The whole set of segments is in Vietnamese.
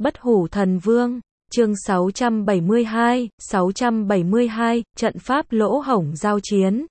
Bất hủ thần vương, chương 672, trận pháp lỗ hổng giao chiến.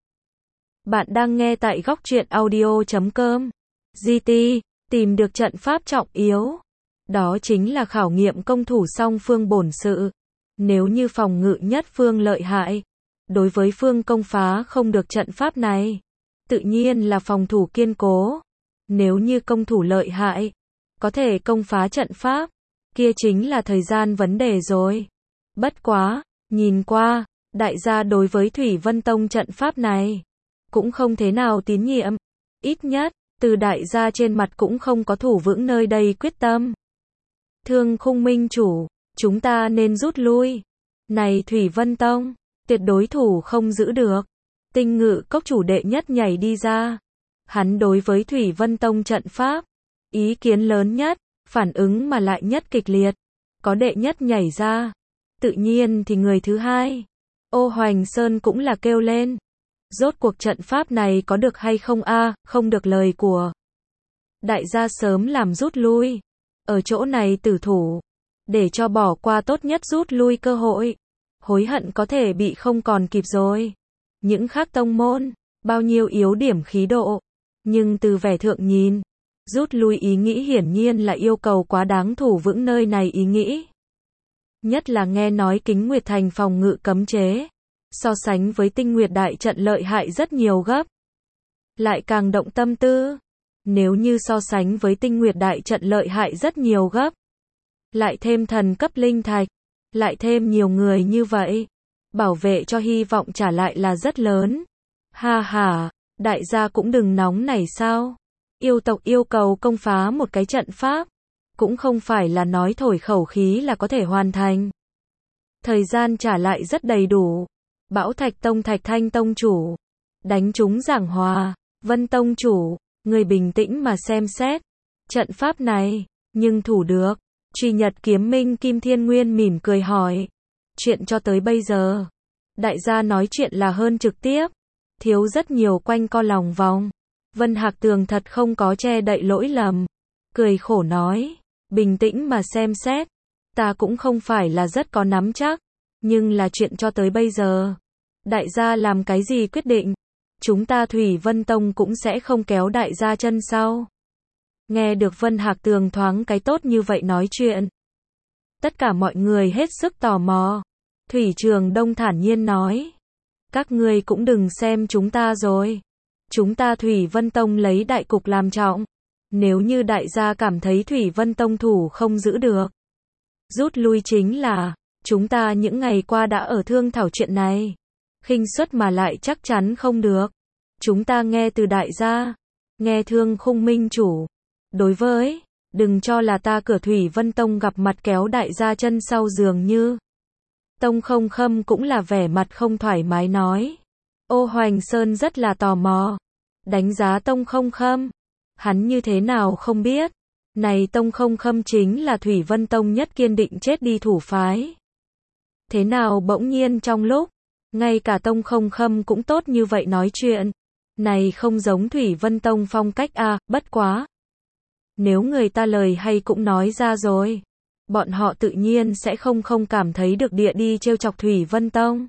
Bạn đang nghe tại góc truyện audio.com. GT, tìm được trận pháp trọng yếu. Đó chính là khảo nghiệm công thủ song phương bổn sự. Nếu như phòng ngự nhất phương lợi hại, đối với phương công phá không được trận pháp này, tự nhiên là phòng thủ kiên cố. Nếu như công thủ lợi hại, có thể công phá trận pháp, kia chính là thời gian vấn đề rồi. Bất quá, nhìn qua, đại gia đối với Thủy Vân Tông trận pháp này cũng không thế nào tín nhiệm. Ít nhất, từ đại gia trên mặt cũng không có thủ vững nơi đây quyết tâm. Thương Khung minh chủ, chúng ta nên rút lui. Này Thủy Vân Tông, tuyệt đối thủ không giữ được. Tinh Ngự Cốc chủ đệ nhất nhảy đi ra. Hắn đối với Thủy Vân Tông trận pháp, ý kiến lớn nhất, phản ứng mà lại nhất kịch liệt. Có đệ nhất nhảy ra, tự nhiên thì người thứ hai, Ô Hoành Sơn cũng là kêu lên. Rốt cuộc trận pháp này có được hay không a? Không được lời của đại gia sớm làm rút lui. Ở chỗ này tử thủ, để cho bỏ qua tốt nhất rút lui cơ hội. Hối hận có thể bị không còn kịp rồi. Những khác tông môn, bao nhiêu yếu điểm khí độ. Nhưng từ vẻ thượng nhìn, rút lui ý nghĩ hiển nhiên là yêu cầu quá đáng thủ vững nơi này ý nghĩ. Nhất là nghe nói Kính Nguyệt Thành phòng ngự cấm chế, so sánh với Tinh Nguyệt Đại trận lợi hại rất nhiều gấp. Lại càng động tâm tư. Nếu như so sánh với Tinh Nguyệt Đại trận lợi hại rất nhiều gấp, lại thêm thần cấp linh thạch, lại thêm nhiều người như vậy, bảo vệ cho hy vọng trả lại là rất lớn. Ha ha, đại gia cũng đừng nóng này sao? Yêu tộc yêu cầu công phá một cái trận pháp, cũng không phải là nói thổi khẩu khí là có thể hoàn thành. Thời gian trả lại rất đầy đủ. Bão Thạch Tông Thạch Thanh Tông chủ, đánh chúng giảng hòa. Vân Tông chủ, người bình tĩnh mà xem xét trận pháp này, nhưng thủ được. Truy Nhật Kiếm Minh Kim Thiên Nguyên mỉm cười hỏi. Chuyện cho tới bây giờ, đại gia nói chuyện là hơn trực tiếp, thiếu rất nhiều quanh co lòng vòng. Vân Hạc Tường thật không có che đậy lỗi lầm, cười khổ nói, bình tĩnh mà xem xét, ta cũng không phải là rất có nắm chắc, nhưng là chuyện cho tới bây giờ, đại gia làm cái gì quyết định, chúng ta Thủy Vân Tông cũng sẽ không kéo đại gia chân sau. Nghe được Vân Hạc Tường thoáng cái tốt như vậy nói chuyện, tất cả mọi người hết sức tò mò. Thủy Trường Đông thản nhiên nói, các ngươi cũng đừng xem chúng ta rồi. Chúng ta Thủy Vân Tông lấy đại cục làm trọng. Nếu như đại gia cảm thấy Thủy Vân Tông thủ không giữ được, rút lui chính là, chúng ta những ngày qua đã ở thương thảo chuyện này. Khinh suất mà lại chắc chắn không được. Chúng ta nghe từ đại gia, nghe Thương Khung minh chủ. Đối với, đừng cho là ta cửa Thủy Vân Tông gặp mặt kéo đại gia chân sau dường như. Tông Không Khâm cũng là vẻ mặt không thoải mái nói. Ô Hoành Sơn rất là tò mò. Đánh giá Tông Không Khâm. Hắn như thế nào không biết. Này Tông Không Khâm chính là Thủy Vân Tông nhất kiên định chết đi thủ phái. Thế nào bỗng nhiên trong lúc, ngay cả Tông Không Khâm cũng tốt như vậy nói chuyện. Này không giống Thủy Vân Tông phong cách à, bất quá. Nếu người ta lời hay cũng nói ra rồi, bọn họ tự nhiên sẽ không cảm thấy được địa đi trêu chọc Thủy Vân Tông.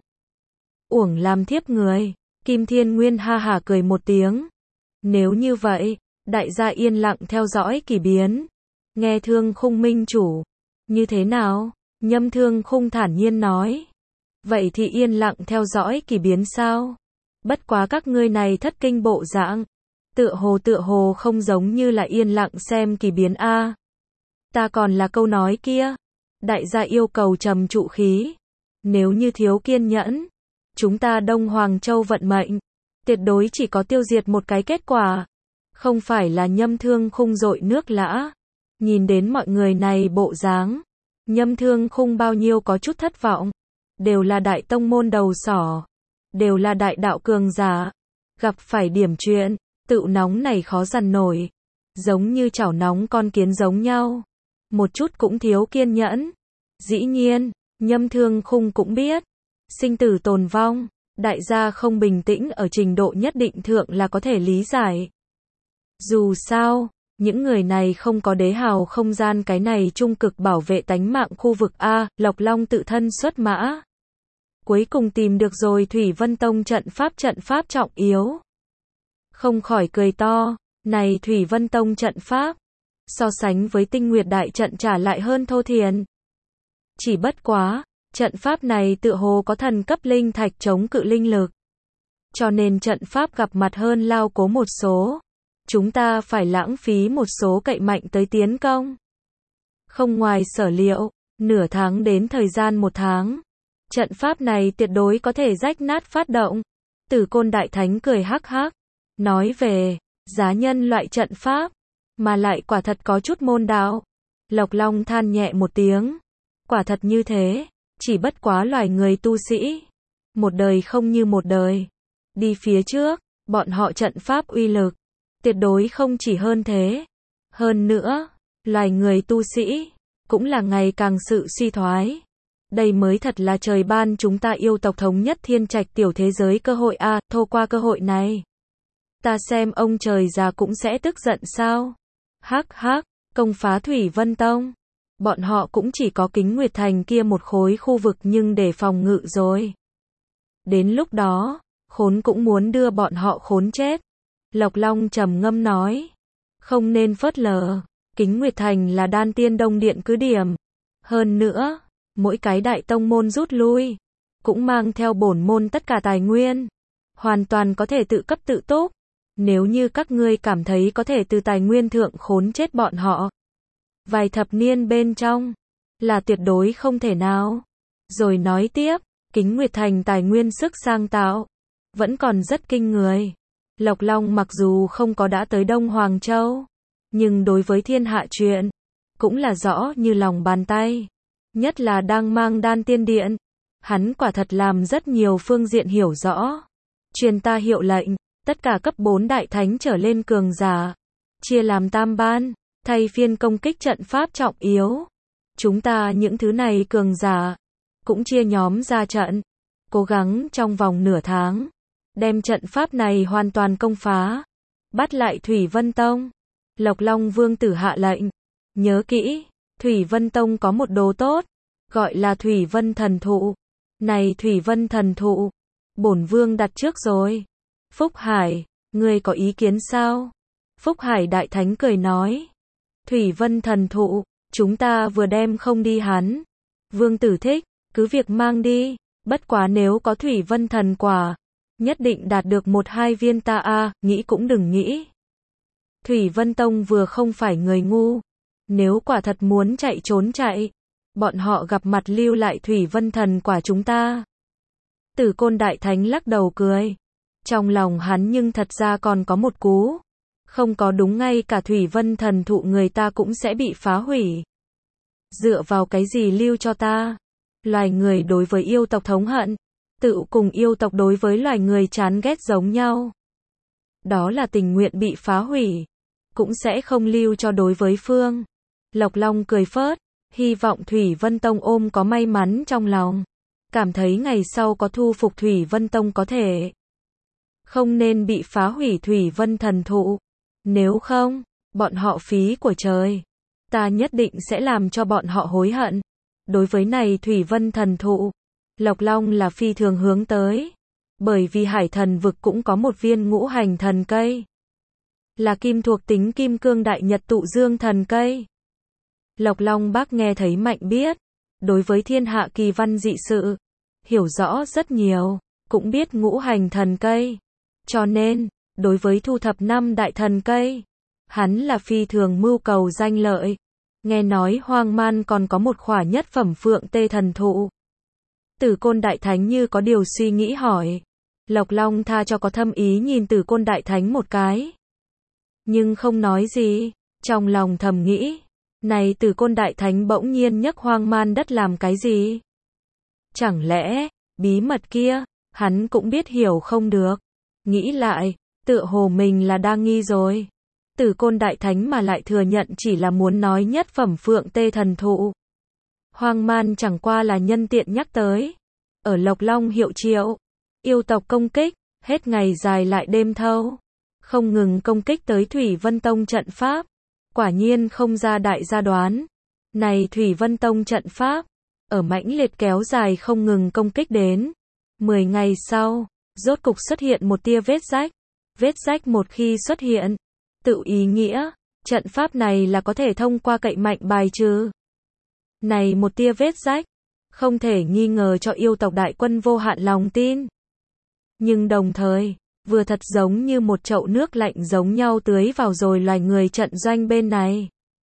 Uổng làm thiếp người. Kim Thiên Nguyên ha hả cười một tiếng. Nếu như vậy, đại gia yên lặng theo dõi kỳ biến. Nghe Thương Khung minh chủ. Như thế nào? Nhâm Thương Khung thản nhiên nói. Vậy thì yên lặng theo dõi kỳ biến sao? Bất quá các ngươi này thất kinh bộ dạng. Tựa hồ không giống như là yên lặng xem kỳ biến a. Ta còn là câu nói kia. Đại gia yêu cầu trầm trụ khí. Nếu như thiếu kiên nhẫn, chúng ta Đông Hoàng Châu vận mệnh, tuyệt đối chỉ có tiêu diệt một cái kết quả. Không phải là Nhâm Thương Khung dội nước lã. Nhìn đến mọi người này bộ dáng, Nhâm Thương Khung bao nhiêu có chút thất vọng. Đều là đại tông môn đầu sỏ. Đều là đại đạo cường giả. Gặp phải điểm chuyện, tự nóng này khó dằn nổi. Giống như chảo nóng con kiến giống nhau. Một chút cũng thiếu kiên nhẫn. Dĩ nhiên, Nhâm Thương Khung cũng biết. Sinh tử tồn vong, đại gia không bình tĩnh ở trình độ nhất định thượng là có thể lý giải. Dù sao, Những người này không có đế hào không gian cái này trung cực bảo vệ tánh mạng khu vực A, Lộc Long tự thân xuất mã. Cuối cùng tìm được rồi Thủy Vân Tông trận pháp trọng yếu. Không khỏi cười to, này Thủy Vân Tông trận pháp, so sánh với Tinh Nguyệt đại trận trả lại hơn thô thiển. Chỉ bất quá, trận pháp này tựa hồ có thần cấp linh thạch chống cự linh lực. Cho nên trận pháp gặp mặt hơn lao cố một số. Chúng ta phải lãng phí một số cậy mạnh tới tiến công. Không ngoài sở liệu, nửa tháng đến thời gian 1 tháng. Trận pháp này tuyệt đối có thể rách nát phát động. Tử Côn Đại Thánh cười hắc hắc. Nói về, giá nhân loại trận pháp. Mà lại quả thật có chút môn đạo. Lộc Long than nhẹ một tiếng. Quả thật như thế. Chỉ bất quá loài người tu sĩ. Một đời không như một đời. Đi phía trước, bọn họ trận pháp uy lực. Tuyệt đối không chỉ hơn thế. Hơn nữa, loài người tu sĩ, cũng là ngày càng sự suy thoái. Đây mới thật là trời ban chúng ta yêu tộc thống nhất thiên trạch tiểu thế giới cơ hội a, thô qua cơ hội này. Ta xem ông trời già cũng sẽ tức giận sao? Hắc hắc, công phá Thủy Vân Tông. Bọn họ cũng chỉ có Kính Nguyệt Thành kia một khối khu vực nhưng để phòng ngự rồi. Đến lúc đó, khốn cũng muốn đưa bọn họ khốn chết. Lộc Long trầm ngâm nói. Không nên phớt lờ. Kính Nguyệt Thành là đan tiên đông điện cứ điểm. Hơn nữa, mỗi cái đại tông môn rút lui. Cũng mang theo bổn môn tất cả tài nguyên. Hoàn toàn có thể tự cấp tự túc. Nếu như các ngươi cảm thấy có thể từ tài nguyên thượng khốn chết bọn họ. Vài thập niên bên trong. Là tuyệt đối không thể nào. Rồi nói tiếp. Kính Nguyệt Thành tài nguyên sức sang tạo. Vẫn còn rất kinh người. Lộc Long mặc dù không có đã tới Đông Hoàng Châu, nhưng đối với thiên hạ chuyện, cũng là rõ như lòng bàn tay. Nhất là đang mang đan tiên điện, hắn quả thật làm rất nhiều phương diện hiểu rõ. Truyền ta hiệu lệnh, tất cả cấp 4 đại thánh trở lên cường giả, chia làm tam ban, thay phiên công kích trận pháp trọng yếu. Chúng ta những thứ này cường giả, cũng chia nhóm ra trận, cố gắng trong vòng nửa tháng. Đem trận pháp này hoàn toàn công phá. Bắt lại Thủy Vân Tông. Lộc Long Vương tử hạ lệnh. Nhớ kỹ, Thủy Vân Tông có một đồ tốt. Gọi là Thủy Vân Thần Thụ. Này Thủy Vân Thần Thụ. Bổn Vương đặt trước rồi. Phúc Hải, ngươi có ý kiến sao? Phúc Hải Đại Thánh cười nói. Thủy Vân Thần Thụ, chúng ta vừa đem không đi hắn. Vương tử thích, cứ việc mang đi. Bất quá nếu có Thủy Vân Thần Quả. Nhất định đạt được 1-2 viên ta a, nghĩ cũng đừng nghĩ. Thủy Vân Tông vừa không phải người ngu. Nếu quả thật muốn chạy trốn chạy, bọn họ gặp mặt lưu lại Thủy Vân Thần Quả chúng ta. Tử Côn Đại Thánh lắc đầu cười. Trong lòng hắn nhưng thật ra còn có một cú. Không có đúng ngay cả Thủy Vân Thần Thụ người ta cũng sẽ bị phá hủy. Dựa vào cái gì lưu cho ta? Loài người đối với yêu tộc thống hận. Tự cùng yêu tộc đối với loài người chán ghét giống nhau. Đó là tình nguyện bị phá hủy. Cũng sẽ không lưu cho đối với phương. Lộc Long cười phớt. Hy vọng Thủy Vân Tông ôm có may mắn trong lòng. Cảm thấy ngày sau có thu phục Thủy Vân Tông có thể. Không nên bị phá hủy Thủy Vân Thần Thụ. Nếu không, bọn họ phí của trời. Ta nhất định sẽ làm cho bọn họ hối hận. Đối với này Thủy Vân Thần Thụ. Lộc Long là phi thường hướng tới. Bởi vì Hải Thần Vực cũng có một viên ngũ hành thần cây. Là kim thuộc tính kim cương đại nhật tụ dương thần cây. Lộc Long bác nghe thấy mạnh biết. Đối với thiên hạ kỳ văn dị sự. Hiểu rõ rất nhiều. Cũng biết ngũ hành thần cây. Cho nên, đối với thu thập 5 đại thần cây. Hắn là phi thường mưu cầu danh lợi. Nghe nói Hoang Man còn có một khỏa nhất phẩm phượng tê thần thụ. Tử Côn Đại Thánh như có điều suy nghĩ hỏi. Lộc Long tha cho có thâm ý nhìn Tử Côn Đại Thánh một cái. Nhưng không nói gì. Trong lòng thầm nghĩ. Này Tử Côn Đại Thánh bỗng nhiên nhấc Hoang Man đất làm cái gì? Chẳng lẽ, bí mật kia, hắn cũng biết hiểu không được. Nghĩ lại, tựa hồ mình là đa nghi rồi. Tử Côn Đại Thánh mà lại thừa nhận chỉ là muốn nói nhất phẩm phượng tê thần thụ. Hoang Man chẳng qua là nhân tiện nhắc tới. Ở Lộc Long hiệu triệu. Yêu tộc công kích. Hết ngày dài lại đêm thâu. Không ngừng công kích tới Thủy Vân Tông trận pháp. Quả nhiên không ra đại gia đoán. Này Thủy Vân Tông trận pháp, ở mãnh liệt kéo dài không ngừng công kích đến. 10 ngày sau, rốt cục xuất hiện một tia vết rách. Vết rách một khi xuất hiện, tự ý nghĩa, trận pháp này là có thể thông qua cậy mạnh bài trừ. Này một tia vết rách, không thể nghi ngờ cho yêu tộc đại quân vô hạn lòng tin. Nhưng đồng thời, vừa thật giống như một chậu nước lạnh giống nhau tưới vào rồi loài người trận doanh bên này.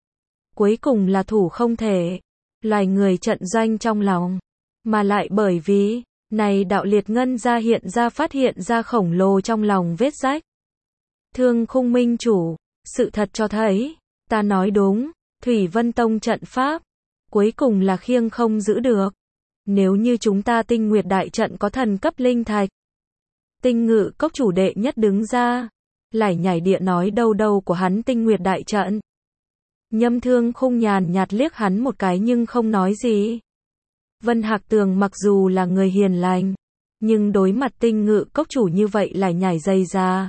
Cuối cùng là thủ không thể, loài người trận doanh trong lòng, mà lại bởi vì, này đạo liệt ngân ra hiện ra phát hiện ra khổng lồ trong lòng vết rách. Thương Khung minh chủ, sự thật cho thấy, ta nói đúng, Thủy Vân Tông trận pháp, cuối cùng là khiêng không giữ được. Nếu như chúng ta Tinh Nguyệt đại trận có thần cấp linh thạch. Tinh Ngự cốc chủ đệ nhất đứng ra, lải nhải địa nói đâu đâu của hắn Tinh Nguyệt đại trận. Nhâm Thương Khung nhàn nhạt liếc hắn một cái nhưng không nói gì. Vân Hạc Tường mặc dù là người hiền lành, nhưng đối mặt Tinh Ngự cốc chủ như vậy lải nhải dây ra.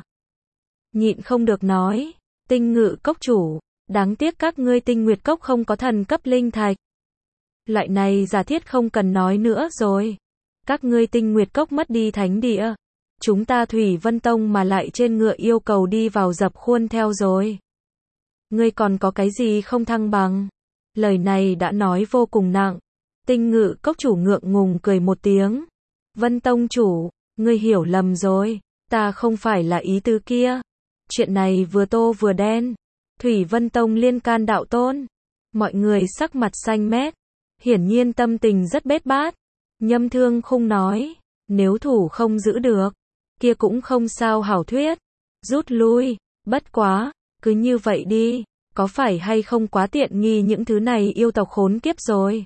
Nhịn không được nói, Tinh Ngự cốc chủ, đáng tiếc các ngươi Tinh Nguyệt cốc không có thần cấp linh thạch. Loại này giả thiết không cần nói nữa rồi. Các ngươi Tinh Nguyệt cốc mất đi thánh địa. Chúng ta Thủy Vân Tông mà lại trên ngựa yêu cầu đi vào dập khuôn theo rồi. Ngươi còn có cái gì không thăng bằng? Lời này đã nói vô cùng nặng. Tinh Ngự cốc chủ ngượng ngùng cười một tiếng. Vân Tông chủ, ngươi hiểu lầm rồi. Ta không phải là ý tứ kia. Chuyện này vừa tô vừa đen. Thủy Vân Tông liên can đạo tôn. Mọi người sắc mặt xanh mét. Hiển nhiên tâm tình rất bết bát. Nhâm Thương Khung nói, nếu thủ không giữ được, kia cũng không sao hảo thuyết. Rút lui, bất quá, cứ như vậy đi, có phải hay không quá tiện nghi những thứ này yêu tộc khốn kiếp rồi.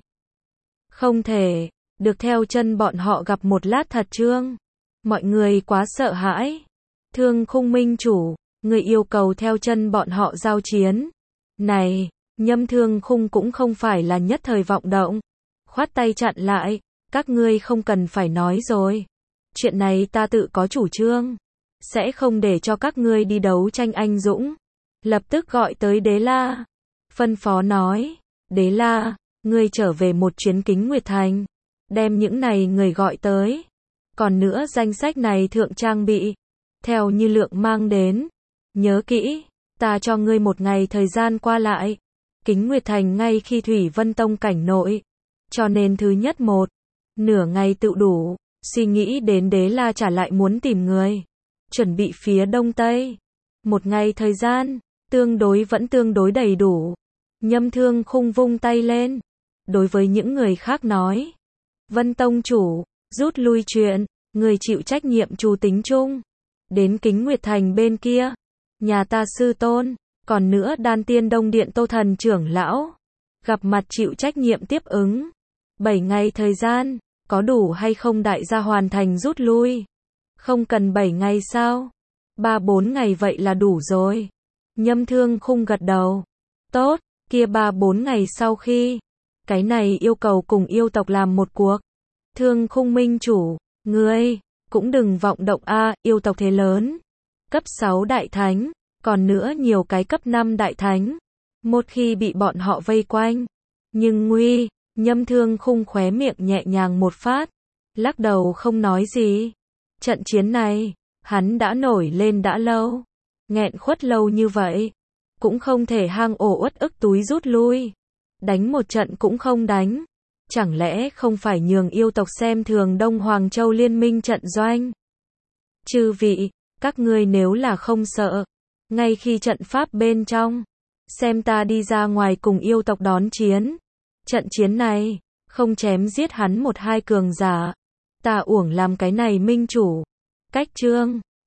Không thể, được theo chân bọn họ gặp một lát thật trương. Mọi người quá sợ hãi. Thương Khung minh chủ, người yêu cầu theo chân bọn họ giao chiến. Này, Nhâm Thương Khung cũng không phải là nhất thời vọng động. Khoát tay chặn lại, các ngươi không cần phải nói rồi. Chuyện này ta tự có chủ trương. Sẽ không để cho các ngươi đi đấu tranh anh dũng. Lập tức gọi tới Đế La. Phân phó nói, Đế La, ngươi trở về một chuyến Kính Nguyệt Thành. Đem những này người gọi tới. Còn nữa danh sách này thượng trang bị. Theo như lượng mang đến. Nhớ kỹ, ta cho ngươi một ngày thời gian qua lại. Kính Nguyệt Thành ngay khi Thủy Vân Tông cảnh nội. Cho nên thứ nhất nửa ngày tự đủ. Suy nghĩ đến Đế La trả lại muốn tìm người. Chuẩn bị phía đông tây. Một ngày thời gian, vẫn tương đối đầy đủ. Nhâm Thương Khung vung tay lên. Đối với những người khác nói. Vân Tông chủ, rút lui chuyện, người chịu trách nhiệm chủ tính chung. Đến Kính Nguyệt Thành bên kia. Nhà ta sư tôn. Còn nữa Đan Tiên Đông Điện Tô Thần trưởng lão. Gặp mặt chịu trách nhiệm tiếp ứng. 7 ngày thời gian, có đủ hay không đại gia hoàn thành rút lui? Không cần 7 ngày sao? 3-4 ngày vậy là đủ rồi. Nhâm Thương Khung gật đầu. Tốt, kia 3-4 ngày sau khi. Cái này yêu cầu cùng yêu tộc làm một cuộc. Thương Khung minh chủ, ngươi, cũng đừng vọng động yêu tộc thế lớn. Cấp 6 đại thánh, còn nữa nhiều cái cấp 5 đại thánh. Một khi bị bọn họ vây quanh. Nhưng Nhâm Thương Khung khóe miệng nhẹ nhàng một phát. Lắc đầu không nói gì. Trận chiến này, hắn đã nổi lên đã lâu. Nghẹn khuất lâu như vậy. Cũng không thể hang ổ uất ức túi rút lui. Đánh một trận cũng không đánh. Chẳng lẽ không phải nhường yêu tộc xem thường Đông Hoàng Châu liên minh trận doanh? Chư vị, các ngươi nếu là không sợ. Ngay khi trận pháp bên trong. Xem ta đi ra ngoài cùng yêu tộc đón chiến. Trận chiến này, không chém giết hắn 1-2 cường giả. Ta uổng làm cái này minh chủ. Cách chương